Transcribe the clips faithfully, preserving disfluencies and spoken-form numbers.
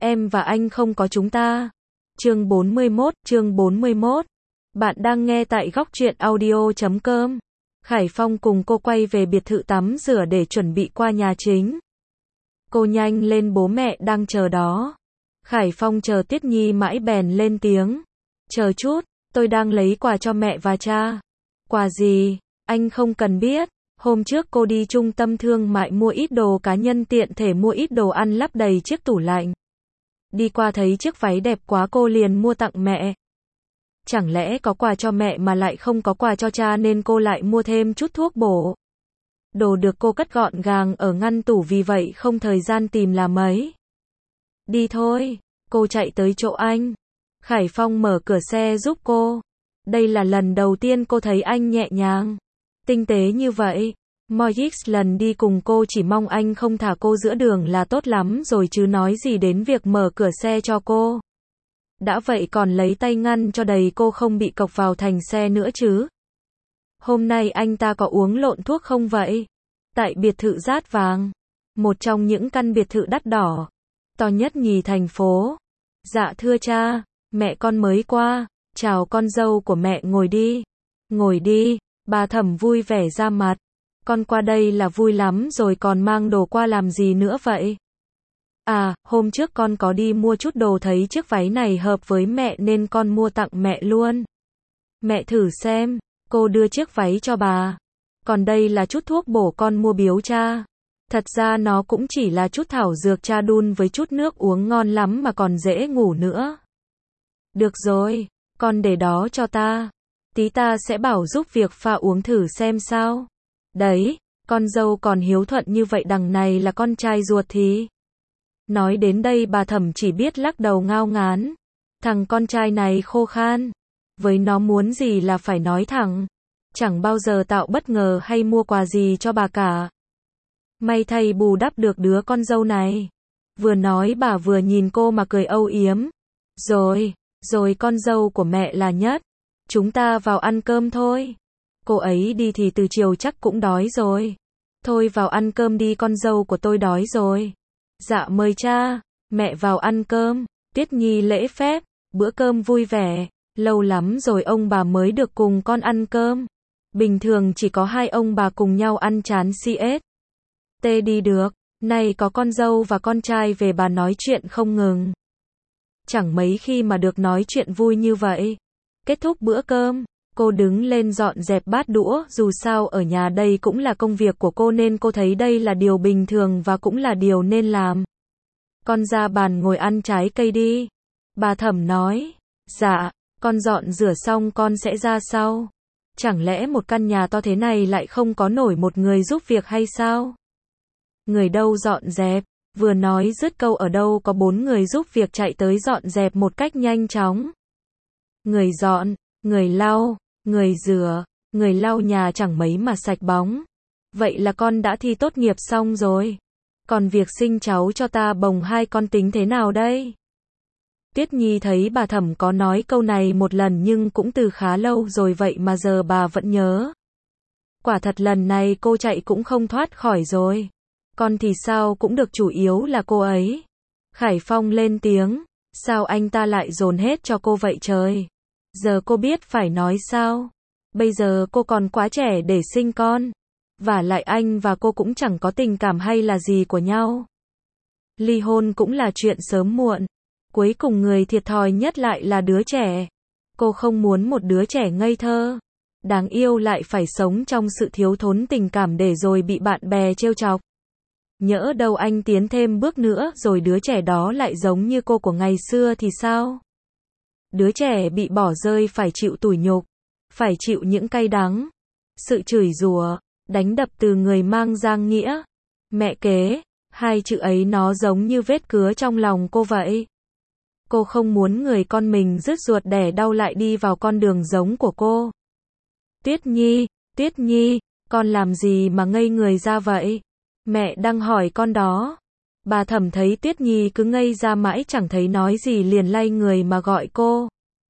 Em và anh không có chúng ta. Chương bốn mươi mốt, chương bốn mươi mốt. Bạn đang nghe tại góc truyện audio chấm com. Khải Phong cùng cô quay về biệt thự tắm rửa để chuẩn bị qua nhà chính. Cô nhanh lên, bố mẹ đang chờ đó. Khải Phong chờ Tuyết Nhi mãi bèn lên tiếng. Chờ chút, tôi đang lấy quà cho mẹ và cha. Quà gì? Anh không cần biết. Hôm trước cô đi trung tâm thương mại mua ít đồ cá nhân, tiện thể mua ít đồ ăn lắp đầy chiếc tủ lạnh. Đi qua thấy chiếc váy đẹp quá cô liền mua tặng mẹ. Chẳng lẽ có quà cho mẹ mà lại không có quà cho cha nên cô lại mua thêm chút thuốc bổ. Đồ được cô cất gọn gàng ở ngăn tủ, vì vậy không thời gian tìm làm mấy. Đi thôi, cô chạy tới chỗ anh. Khải Phong mở cửa xe giúp cô. Đây là lần đầu tiên cô thấy anh nhẹ nhàng, tinh tế như vậy. Mỗi lần đi cùng cô chỉ mong anh không thả cô giữa đường là tốt lắm rồi, chứ nói gì đến việc mở cửa xe cho cô. Đã vậy còn lấy tay ngăn cho đầy cô không bị cộc vào thành xe nữa chứ. Hôm nay anh ta có uống lộn thuốc không vậy? Tại biệt thự Dát Vàng, một trong những căn biệt thự đắt đỏ, to nhất nhì thành phố. Dạ thưa cha, mẹ con mới qua. Chào con dâu của mẹ, ngồi đi. Ngồi đi, bà Thẩm vui vẻ ra mặt. Con qua đây là vui lắm rồi, còn mang đồ qua làm gì nữa vậy? À, hôm trước con có đi mua chút đồ, thấy chiếc váy này hợp với mẹ nên con mua tặng mẹ luôn. Mẹ thử xem. Cô đưa chiếc váy cho bà. Còn đây là chút thuốc bổ con mua biếu cha. Thật ra nó cũng chỉ là chút thảo dược cha đun với chút nước uống ngon lắm mà còn dễ ngủ nữa. Được rồi, con để đó cho ta. Tí ta sẽ bảo giúp việc pha uống thử xem sao. Đấy, con dâu còn hiếu thuận như vậy, đằng này là con trai ruột thì. Nói đến đây bà Thẩm chỉ biết lắc đầu ngao ngán. Thằng con trai này khô khan. Với nó muốn gì là phải nói thẳng. Chẳng bao giờ tạo bất ngờ hay mua quà gì cho bà cả. May thay bù đắp được đứa con dâu này. Vừa nói bà vừa nhìn cô mà cười âu yếm. Rồi, rồi con dâu của mẹ là nhất. Chúng ta vào ăn cơm thôi. Cô ấy đi thì từ chiều chắc cũng đói rồi. Thôi vào ăn cơm đi, con dâu của tôi đói rồi. Dạ mời cha, mẹ vào ăn cơm. Tuyết Nhi lễ phép, bữa cơm vui vẻ. Lâu lắm rồi ông bà mới được cùng con ăn cơm. Bình thường chỉ có hai ông bà cùng nhau ăn chán cs. Tê đi được, nay có con dâu và con trai về bà nói chuyện không ngừng. Chẳng mấy khi mà được nói chuyện vui như vậy. Kết thúc bữa cơm, cô đứng lên dọn dẹp bát đũa, dù sao ở nhà đây cũng là công việc của cô nên cô thấy đây là điều bình thường và cũng là điều nên làm. Con ra bàn ngồi ăn trái cây đi. Bà Thẩm nói. Dạ, con dọn rửa xong con sẽ ra sau. Chẳng lẽ một căn nhà to thế này lại không có nổi một người giúp việc hay sao? Người đâu dọn dẹp? Vừa nói dứt câu ở đâu có bốn người giúp việc chạy tới dọn dẹp một cách nhanh chóng. Người dọn, người lau, người rửa, người lau nhà chẳng mấy mà sạch bóng. Vậy là con đã thi tốt nghiệp xong rồi. Còn việc sinh cháu cho ta bồng hai con tính thế nào đây? Tuyết Nhi thấy bà Thẩm có nói câu này một lần nhưng cũng từ khá lâu rồi, vậy mà giờ bà vẫn nhớ. Quả thật lần này cô chạy cũng không thoát khỏi rồi. Con thì sao cũng được, chủ yếu là cô ấy. Khải Phong lên tiếng. Sao anh ta lại dồn hết cho cô vậy trời? Giờ cô biết phải nói sao? Bây giờ cô còn quá trẻ để sinh con. Vả lại anh và cô cũng chẳng có tình cảm hay là gì của nhau. Ly hôn cũng là chuyện sớm muộn. Cuối cùng người thiệt thòi nhất lại là đứa trẻ. Cô không muốn một đứa trẻ ngây thơ, đáng yêu lại phải sống trong sự thiếu thốn tình cảm để rồi bị bạn bè trêu chọc. Nhỡ đâu anh tiến thêm bước nữa rồi đứa trẻ đó lại giống như cô của ngày xưa thì sao? Đứa trẻ bị bỏ rơi phải chịu tủi nhục, phải chịu những cay đắng, sự chửi rủa, đánh đập từ người mang giang nghĩa. Mẹ kế, hai chữ ấy nó giống như vết cứa trong lòng cô vậy. Cô không muốn người con mình rứt ruột đẻ đau lại đi vào con đường giống của cô. Tuyết Nhi, Tuyết Nhi, con làm gì mà ngây người ra vậy? Mẹ đang hỏi con đó. Bà Thẩm thấy Tuyết Nhi cứ ngây ra mãi chẳng thấy nói gì liền lay người mà gọi cô.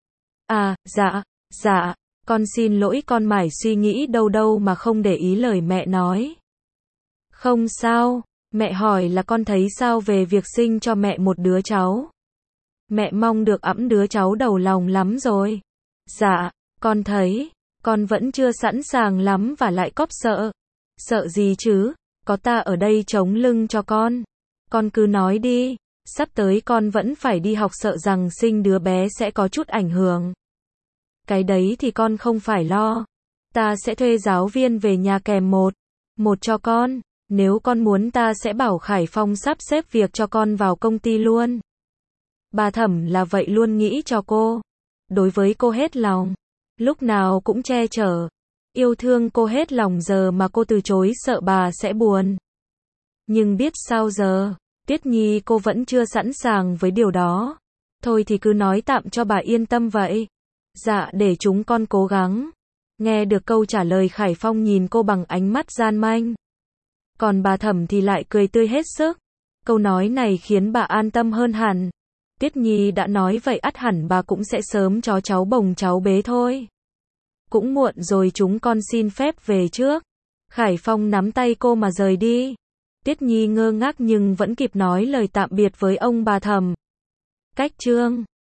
À, dạ, dạ, con xin lỗi, con mải suy nghĩ đâu đâu mà không để ý lời mẹ nói. Không sao, Mẹ hỏi là con thấy sao về việc sinh cho mẹ một đứa cháu. Mẹ mong được ẵm đứa cháu đầu lòng lắm rồi. Dạ, con thấy, con vẫn chưa sẵn sàng lắm và lại cóp sợ. Sợ gì chứ, có ta ở đây chống lưng cho con. Con cứ nói đi, sắp tới con vẫn phải đi học, sợ rằng sinh đứa bé sẽ có chút ảnh hưởng. Cái đấy thì con không phải lo. Ta sẽ thuê giáo viên về nhà kèm một, một cho con. Nếu con muốn ta sẽ bảo Khải Phong sắp xếp việc cho con vào công ty luôn. Bà Thẩm là vậy luôn nghĩ cho cô. Đối với cô hết lòng. Lúc nào cũng che chở. Yêu thương cô hết lòng, giờ mà cô từ chối sợ bà sẽ buồn. Nhưng biết sao giờ, Tuyết Nhi cô vẫn chưa sẵn sàng với điều đó. Thôi thì cứ nói tạm cho bà yên tâm vậy. Dạ, để chúng con cố gắng. Nghe được câu trả lời, Khải Phong nhìn cô bằng ánh mắt gian manh. Còn bà Thẩm thì lại cười tươi hết sức. Câu nói này khiến bà an tâm hơn hẳn. Tuyết Nhi đã nói vậy ắt hẳn bà cũng sẽ sớm cho cháu bồng cháu bế thôi. Cũng muộn rồi, chúng con xin phép về trước. Khải Phong nắm tay cô mà rời đi. Tuyết Nhi ngơ ngác nhưng vẫn kịp nói lời tạm biệt với ông bà Thẩm. Cách chương